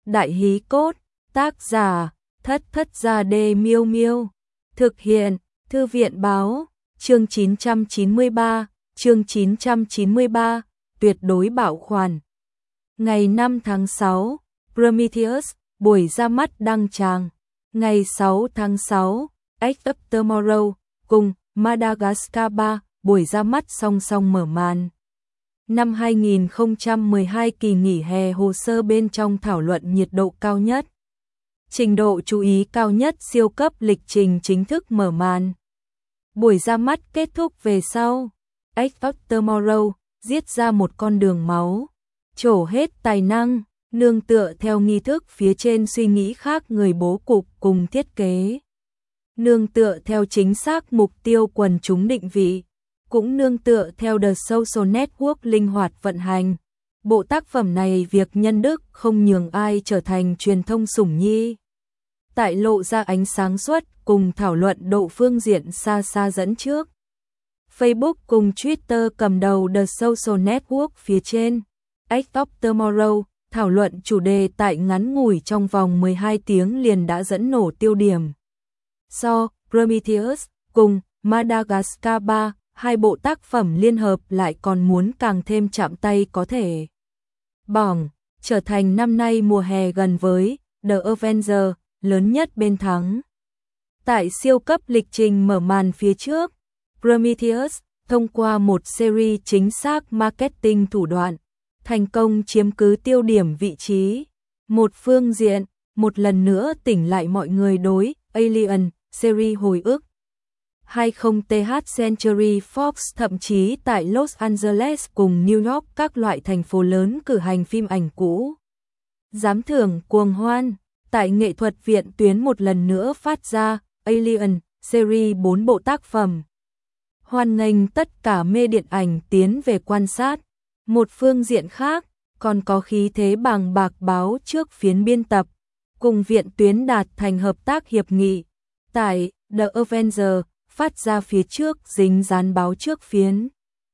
Đại Hí Cốt, tác giả, Thất Gia Đê Miêu Miêu, thực hiện, Thư viện Báo, chương 993, tuyệt đối bảo khoản. Ngày 5 tháng 6, Prometheus, buổi ra mắt đăng tràng. Ngày 6 tháng 6, Edge of Tomorrow, cùng Madagascar 3, buổi ra mắt song song mở màn. Năm 2012 kỳ nghỉ hè hồ sơ bên trong thảo luận nhiệt độ cao nhất. Trình độ chú ý cao nhất siêu cấp lịch trình chính thức mở màn. Buổi ra mắt kết thúc về sau. Edge of Tomorrow giết ra một con đường máu. Trổ hết tài năng, nương tựa theo nghi thức phía trên suy nghĩ khác người bố cục cùng thiết kế. Nương tựa theo chính xác mục tiêu quần chúng định vị. Cũng nương tựa theo The Social Network linh hoạt vận hành. Bộ tác phẩm này việc nhân đức không nhường ai trở thành truyền thông sủng nhi. Tại lộ ra ánh sáng suốt cùng thảo luận độ phương diện xa xa dẫn trước. Facebook cùng Twitter cầm đầu The Social Network phía trên. Edge of Tomorrow, thảo luận chủ đề tại ngắn ngủi trong vòng 12 tiếng liền đã dẫn nổ tiêu điểm. Prometheus cùng Madagascar 3, hai bộ tác phẩm liên hợp lại còn muốn càng thêm chạm tay có thể. Bỏng, trở thành năm nay mùa hè gần với The Avengers, lớn nhất bên thắng. Tại siêu cấp lịch trình mở màn phía trước, Prometheus, thông qua một series chính xác marketing thủ đoạn, thành công chiếm cứ tiêu điểm vị trí. Một phương diện, một lần nữa tỉnh lại mọi người đối Alien, series hồi ức. 20th Century Fox thậm chí tại Los Angeles cùng New York các loại thành phố lớn cử hành phim ảnh cũ. Giám thưởng cuồng hoan, tại nghệ thuật viện tuyến một lần nữa phát ra Alien, series 4 bộ tác phẩm. Hoan nghênh tất cả mê điện ảnh tiến về quan sát. Một phương diện khác, còn có khí thế bàng bạc báo trước phiến biên tập, cùng viện tuyến đạt thành hợp tác hiệp nghị. Tại The Avengers, phát ra phía trước dính dán báo trước phiến.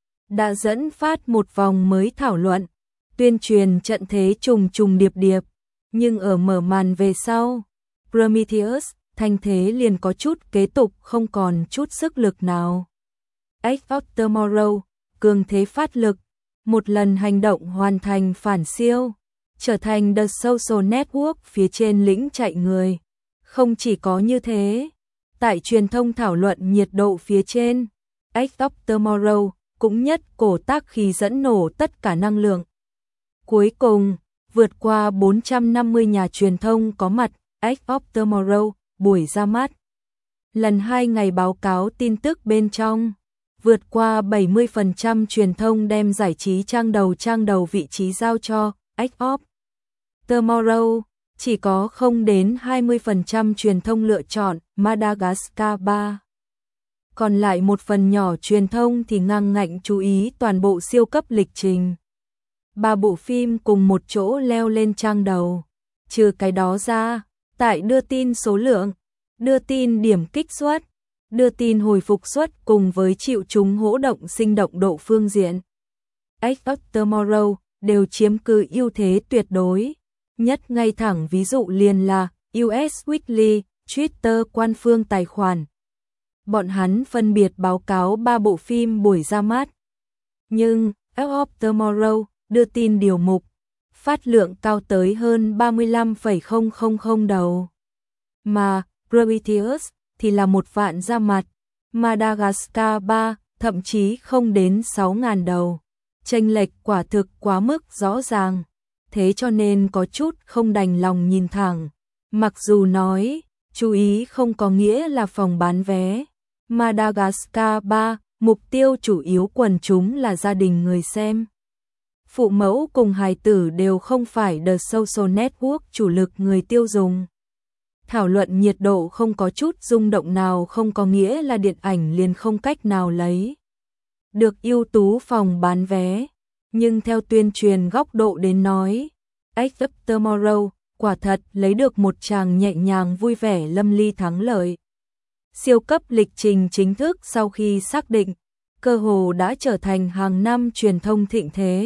Đã dẫn phát một vòng mới thảo luận, tuyên truyền trận thế trùng trùng điệp điệp, nhưng ở mở màn về sau, Prometheus, thanh thế liền có chút kế tục không còn chút sức lực nào. Edge of Tomorrow, cường thế phát lực, một lần hành động hoàn thành phản siêu, trở thành The Social Network phía trên lĩnh chạy người. Không chỉ có như thế, tại truyền thông thảo luận nhiệt độ phía trên, Edge of Tomorrow cũng nhất cổ tác khí dẫn nổ tất cả năng lượng. Cuối cùng, vượt qua 450 nhà truyền thông có mặt, Edge of Tomorrow, buổi ra mắt. Lần 2 ngày báo cáo tin tức bên trong, vượt qua 70% truyền thông đem giải trí trang đầu vị trí giao cho Edge of Tomorrow. Chỉ có không đến 20% truyền thông lựa chọn Madagascar 3. Còn lại một phần nhỏ truyền thông thì ngang ngạnh chú ý toàn bộ siêu cấp lịch trình. 3 bộ phim cùng một chỗ leo lên trang đầu. Trừ cái đó ra, tại đưa tin số lượng, đưa tin điểm kích suất, đưa tin hồi phục suất cùng với chịu chúng hỗ động sinh động độ phương diện, Edge of Tomorrow đều chiếm cứ ưu thế tuyệt đối. Nhất ngay thẳng ví dụ liền là US Weekly, Twitter quan phương tài khoản. Bọn hắn phân biệt báo cáo 3 bộ phim buổi ra mắt. Nhưng Edge of Tomorrow đưa tin điều mục, phát lượng cao tới hơn 35,000 đầu. Mà Prometheus thì là 1 vạn ra mặt, Madagascar 3 thậm chí không đến 6.000 đầu. Chênh lệch quả thực quá mức rõ ràng. Thế cho nên có chút không đành lòng nhìn thẳng. Mặc dù nói, chú ý không có nghĩa là phòng bán vé. Madagascar 3, mục tiêu chủ yếu quần chúng là gia đình người xem. Phụ mẫu cùng hài tử đều không phải The Social Network chủ lực người tiêu dùng. Thảo luận nhiệt độ không có chút rung động nào không có nghĩa là điện ảnh liền không cách nào lấy được ưu tú phòng bán vé. Nhưng theo tuyên truyền góc độ đến nói, Edge of Tomorrow quả thật lấy được một tràng nhẹ nhàng vui vẻ lâm ly thắng lợi. Siêu cấp lịch trình chính thức sau khi xác định, cơ hồ đã trở thành hàng năm truyền thông thịnh thế.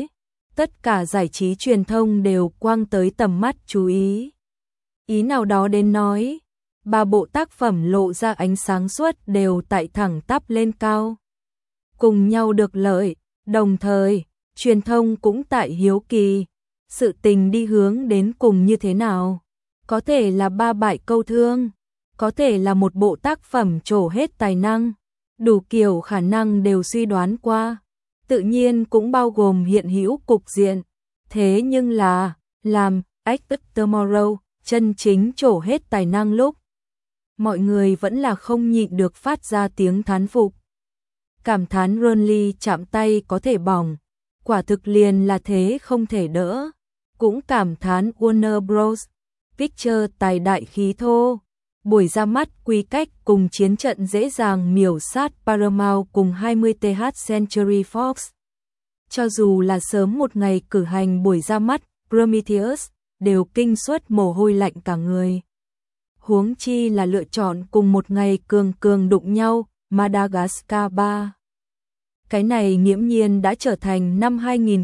tất cả giải trí truyền thông đều quang tới tầm mắt chú ý. Ý nào đó đến nói, ba bộ tác phẩm lộ ra ánh sáng suốt đều tại thẳng tắp lên cao. Cùng nhau được lợi, đồng thời, truyền thông cũng tại hiếu kỳ, sự tình đi hướng đến cùng như thế nào. Có thể là ba bại câu thương, có thể là một bộ tác phẩm trổ hết tài năng, đủ kiểu khả năng đều suy đoán qua. Tự nhiên cũng bao gồm hiện hữu cục diện. Thế nhưng là, làm Expect Tomorrow chân chính trổ hết tài năng lúc, mọi người vẫn là không nhịn được phát ra tiếng thán phục. Cảm thán Ronly chạm tay có thể bỏng, quả thực liền là thế không thể đỡ. Cũng cảm thán Warner Bros. Pictures tài đại khí thô. Buổi ra mắt quy cách cùng chiến trận dễ dàng miểu sát Paramount cùng 20th Century Fox. Cho dù là sớm một ngày cử hành buổi ra mắt Prometheus, đều kinh suất mồ hôi lạnh cả người. Huống chi là lựa chọn cùng một ngày cường cường đụng nhau, Madagascar 3. Cái này nghiễm nhiên đã trở thành năm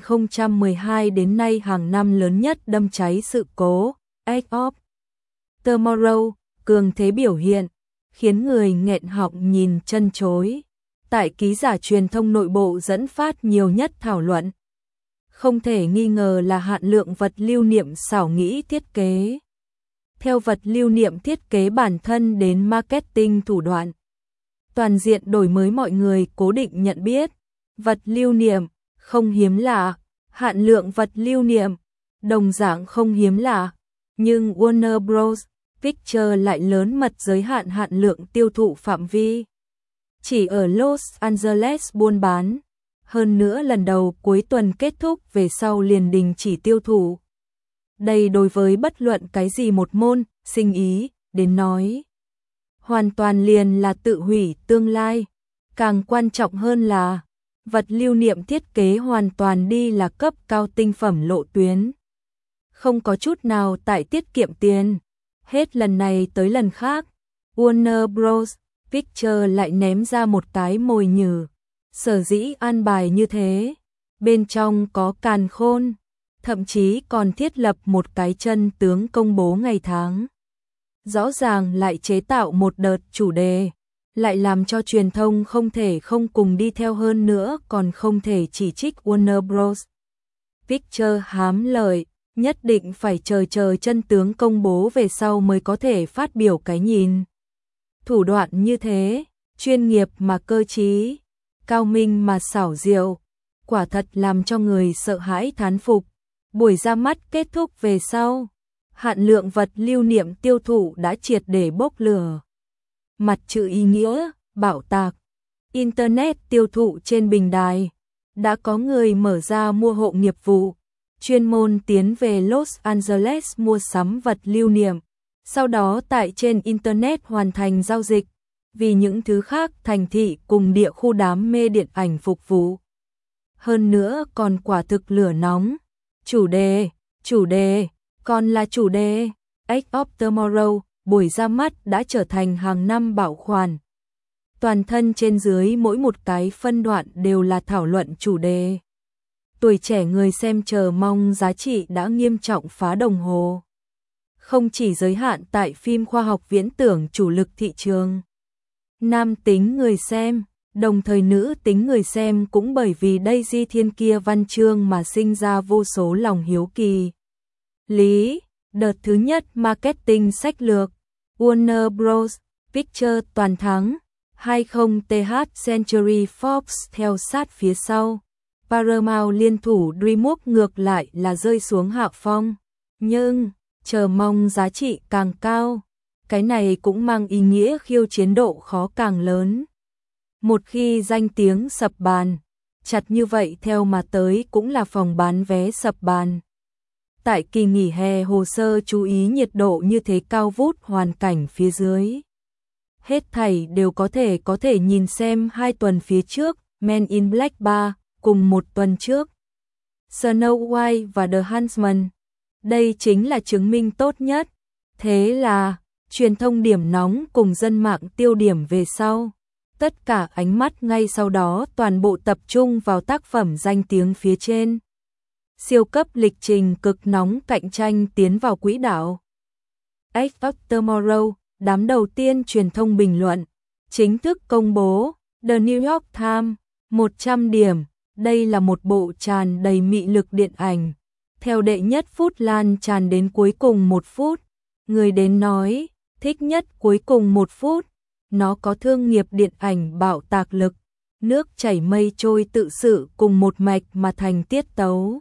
2012 đến nay hàng năm lớn nhất đâm cháy sự cố. Edge of Tomorrow, cường thế biểu hiện, khiến người nghẹn họng nhìn chân chối. Tại ký giả truyền thông nội bộ dẫn phát nhiều nhất thảo luận. Không thể nghi ngờ là hạn lượng vật lưu niệm xảo nghĩ thiết kế. Theo vật lưu niệm thiết kế bản thân đến marketing thủ đoạn. Toàn diện đổi mới mọi người cố định nhận biết. Vật lưu niệm, không hiếm lạ. Hạn lượng vật lưu niệm, đồng dạng không hiếm lạ. Nhưng Warner Bros. Pictures lại lớn mật giới hạn hạn lượng tiêu thụ phạm vi. Chỉ ở Los Angeles buôn bán. Hơn nữa lần đầu cuối tuần kết thúc về sau liền đình chỉ tiêu thụ. Đây đối với bất luận cái gì một môn, sinh ý, đến nói. Hoàn toàn liền là tự hủy tương lai. Càng quan trọng hơn là, vật lưu niệm thiết kế hoàn toàn đi là cấp cao tinh phẩm lộ tuyến. Không có chút nào tại tiết kiệm tiền. Hết lần này tới lần khác, Warner Bros. Pictures lại ném ra một cái mồi nhử. Sở dĩ an bài như thế, bên trong có càn khôn, thậm chí còn thiết lập một cái chân tướng công bố ngày tháng. Rõ ràng lại chế tạo một đợt chủ đề, lại làm cho truyền thông không thể không cùng đi theo hơn nữa, còn không thể chỉ trích Warner Bros. Pictures hám lợi, nhất định phải chờ chân tướng công bố về sau mới có thể phát biểu cái nhìn. Thủ đoạn như thế, chuyên nghiệp mà cơ trí, cao minh mà xảo diệu, quả thật làm cho người sợ hãi thán phục. Buổi ra mắt kết thúc về sau, hạn lượng vật lưu niệm tiêu thụ đã triệt để bốc lửa. Mặt chữ ý nghĩa, bạo tạc, Internet tiêu thụ trên bình đài, đã có người mở ra mua hộ nghiệp vụ, chuyên môn tiến về Los Angeles mua sắm vật lưu niệm, sau đó tại trên Internet hoàn thành giao dịch, vì những thứ khác thành thị cùng địa khu đám mê điện ảnh phục vụ. Hơn nữa còn quả thực lửa nóng. Chủ đề, còn là chủ đề. Edge of Tomorrow, buổi ra mắt đã trở thành hàng năm bảo khoản. Toàn thân trên dưới mỗi một cái phân đoạn đều là thảo luận chủ đề. Tuổi trẻ người xem chờ mong giá trị đã nghiêm trọng phá đồng hồ. Không chỉ giới hạn tại phim khoa học viễn tưởng chủ lực thị trường. Nam tính người xem, đồng thời nữ tính người xem cũng bởi vì Daisy Thiên kia văn chương mà sinh ra vô số lòng hiếu kỳ. Đợt thứ nhất marketing sách lược, Warner Bros. Pictures toàn thắng, 20th Century Fox theo sát phía sau. Paramount liên thủ DreamWorks ngược lại là rơi xuống hạ phong, nhưng chờ mong giá trị càng cao. Cái này cũng mang ý nghĩa khiêu chiến độ khó càng lớn. Một khi danh tiếng sập bàn, chặt như vậy theo mà tới cũng là phòng bán vé sập bàn. Tại kỳ nghỉ hè hồ sơ chú ý nhiệt độ như thế cao vút hoàn cảnh phía dưới. Hết thảy đều có thể nhìn xem 2 tuần phía trước, Men in Black 3, cùng 1 tuần trước. Snow White và The Huntsman. Đây chính là chứng minh tốt nhất. Thế là, truyền thông điểm nóng cùng dân mạng tiêu điểm về sau. Tất cả ánh mắt ngay sau đó toàn bộ tập trung vào tác phẩm danh tiếng phía trên. siêu cấp lịch trình cực nóng cạnh tranh tiến vào quỹ đạo. Edge of Tomorrow, đám đầu tiên truyền thông bình luận, chính thức công bố, The New York Times, 100 điểm, đây là một bộ tràn đầy mị lực điện ảnh. Theo đệ nhất phút lan tràn đến cuối cùng 1 phút, người đến nói, thích nhất cuối cùng 1 phút, nó có thương nghiệp điện ảnh bạo tạc lực, nước chảy mây trôi tự sự cùng một mạch mà thành tiết tấu.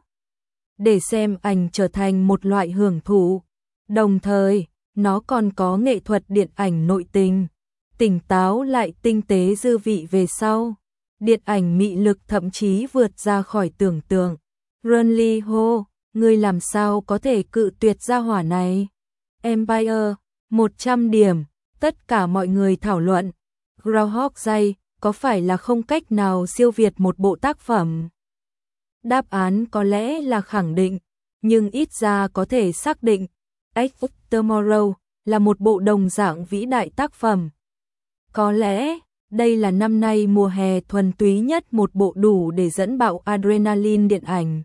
Để xem ảnh trở thành một loại hưởng thụ, đồng thời, nó còn có nghệ thuật điện ảnh nội tình, tỉnh táo lại tinh tế dư vị về sau. Điện ảnh mị lực thậm chí vượt ra khỏi tưởng tượng. Ron Ho, ngươi làm sao có thể cự tuyệt gia hỏa này? Empire, 100 điểm, tất cả mọi người thảo luận. Groundhog Day, có phải là không cách nào siêu việt một bộ tác phẩm? Đáp án có lẽ là khẳng định, nhưng ít ra có thể xác định, Edge of Tomorrow là một bộ đồng dạng vĩ đại tác phẩm. Có lẽ, đây là năm nay mùa hè thuần túy nhất một bộ đủ để dẫn bạo adrenaline điện ảnh.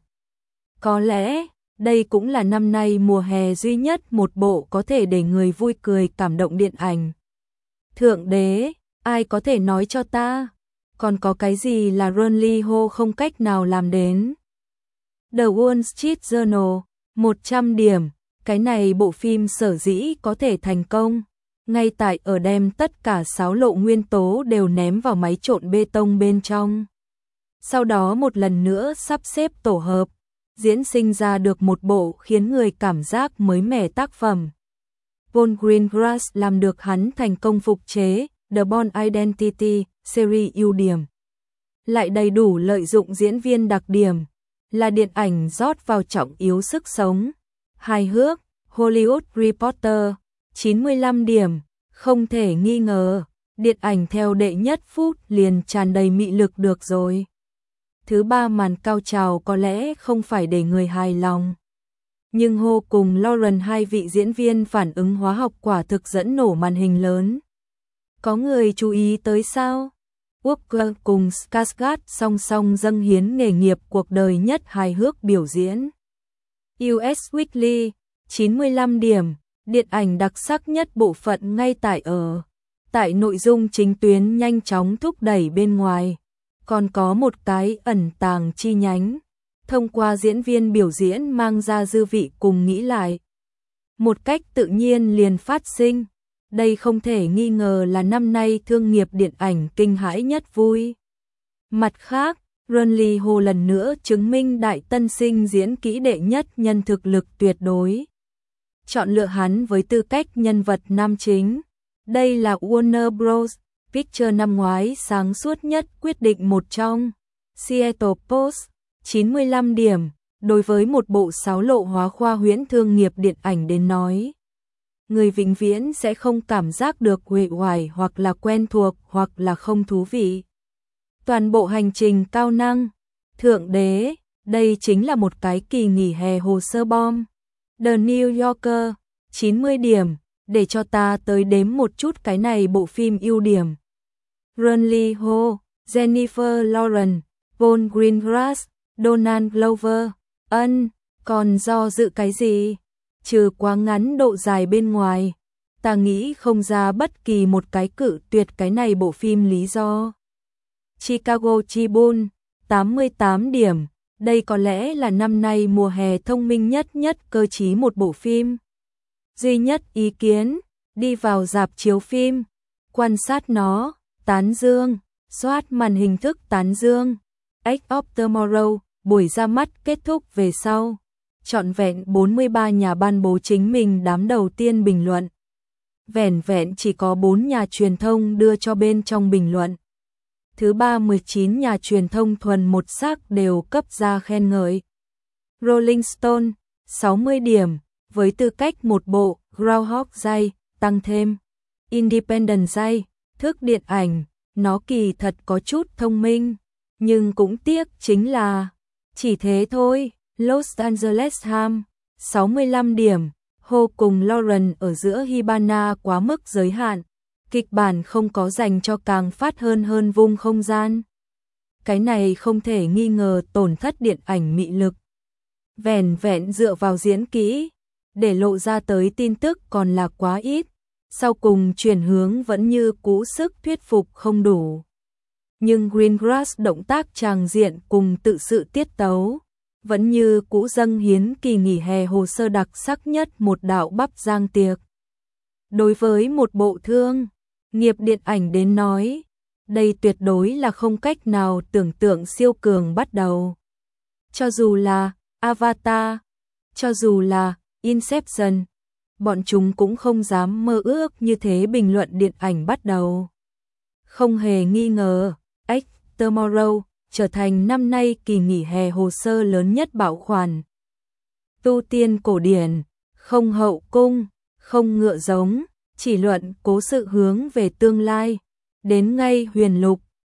Có lẽ, đây cũng là năm nay mùa hè duy nhất một bộ có thể để người vui cười cảm động điện ảnh. Thượng đế, ai có thể nói cho ta, còn có cái gì là Ron Ho không cách nào làm đến? The Wall Street Journal, 100 điểm, cái này bộ phim sở dĩ có thể thành công, ngay tại ở đem tất cả 6 lộ nguyên tố đều ném vào máy trộn bê tông bên trong. Sau đó một lần nữa sắp xếp tổ hợp, diễn sinh ra được một bộ khiến người cảm giác mới mẻ tác phẩm. Paul Greengrass làm được hắn thành công phục chế The Bourne Identity series ưu điểm. Lại đầy đủ lợi dụng diễn viên đặc điểm, là điện ảnh rót vào trọng yếu sức sống. Hài hước, Hollywood Reporter, 95 điểm, không thể nghi ngờ, điện ảnh theo đệ nhất phút liền tràn đầy mị lực được rồi. Thứ ba màn cao trào có lẽ không phải để người hài lòng. Nhưng Ho cùng Lauren, hai vị diễn viên phản ứng hóa học quả thực dẫn nổ màn hình lớn. Có người chú ý tới sao? Walker cùng Skarsgård song song dâng hiến nghề nghiệp cuộc đời nhất hài hước biểu diễn. US Weekly, 95 điểm, điện ảnh đặc sắc nhất bộ phận ngay tại nội dung chính tuyến nhanh chóng thúc đẩy bên ngoài, còn có một cái ẩn tàng chi nhánh, thông qua diễn viên biểu diễn mang ra dư vị cùng nghĩ lại. Một cách tự nhiên liền phát sinh, đây không thể nghi ngờ là năm nay thương nghiệp điện ảnh kinh hãi nhất vui. Mặt khác, Ron Ho lần nữa chứng minh đại tân sinh diễn kỹ đệ nhất nhân thực lực tuyệt đối. Chọn lựa hắn với tư cách nhân vật nam chính. Đây là Warner Bros. Pictures năm ngoái sáng suốt nhất quyết định một trong. Seattle Post, 95 điểm, đối với một bộ 6 lộ hóa khoa huyễn thương nghiệp điện ảnh đến nói. Người vĩnh viễn sẽ không cảm giác được uể oải hoặc là quen thuộc hoặc là không thú vị. Toàn bộ hành trình cao năng. Thượng đế, đây chính là một cái kỳ nghỉ hè hồ sơ bom. The New Yorker, 90 điểm, để cho ta tới đếm một chút cái này bộ phim ưu điểm. Ron Ho, Jennifer Lawrence, Paul Greengrass, Donald Glover, còn do dự cái gì? Trừ quá ngắn độ dài bên ngoài, ta nghĩ không ra bất kỳ một cái cự tuyệt cái này bộ phim lý do. Chicago Tribune, 88 điểm, đây có lẽ là năm nay mùa hè thông minh nhất cơ trí một bộ phim. Duy nhất ý kiến, đi vào rạp chiếu phim, quan sát nó, tán dương, soát màn hình thức tán dương. Edge of Tomorrow, buổi ra mắt kết thúc về sau. Trọn vẹn 43 nhà ban bố chính mình đám đầu tiên bình luận. Vẻn vẹn chỉ có 4 nhà truyền thông đưa cho bên trong bình luận. Thứ ba 19 nhà truyền thông thuần một sắc đều cấp ra khen ngợi. Rolling Stone, 60 điểm, với tư cách một bộ Groundhog Day, tăng thêm Independent Day, thức điện ảnh, nó kỳ thật có chút thông minh, nhưng cũng tiếc chính là chỉ thế thôi. Los Angeles Times, 65 điểm, Ho cùng Lauren ở giữa Hibana quá mức giới hạn, kịch bản không có dành cho càng phát hơn vung không gian. Cái này không thể nghi ngờ tổn thất điện ảnh mị lực. Vẻn vẹn dựa vào diễn kỹ, để lộ ra tới tin tức còn là quá ít, sau cùng chuyển hướng vẫn như cũ sức thuyết phục không đủ. Nhưng Greengrass động tác tràng diện cùng tự sự tiết tấu, vẫn như cũ dâng hiến kỳ nghỉ hè hồ sơ đặc sắc nhất một đạo bắp giang tiệc. Đối với một bộ thương nghiệp điện ảnh đến nói, đây tuyệt đối là không cách nào tưởng tượng siêu cường bắt đầu. Cho dù là Avatar, cho dù là Inception, bọn chúng cũng không dám mơ ước như thế bình luận điện ảnh bắt đầu. Không hề nghi ngờ, X Tomorrow trở thành năm nay kỳ nghỉ hè hồ sơ lớn nhất bảo khoản. Tu tiên cổ điển, không hậu cung, không ngựa giống, chỉ luận cố sự hướng về tương lai, đến ngay huyền lục,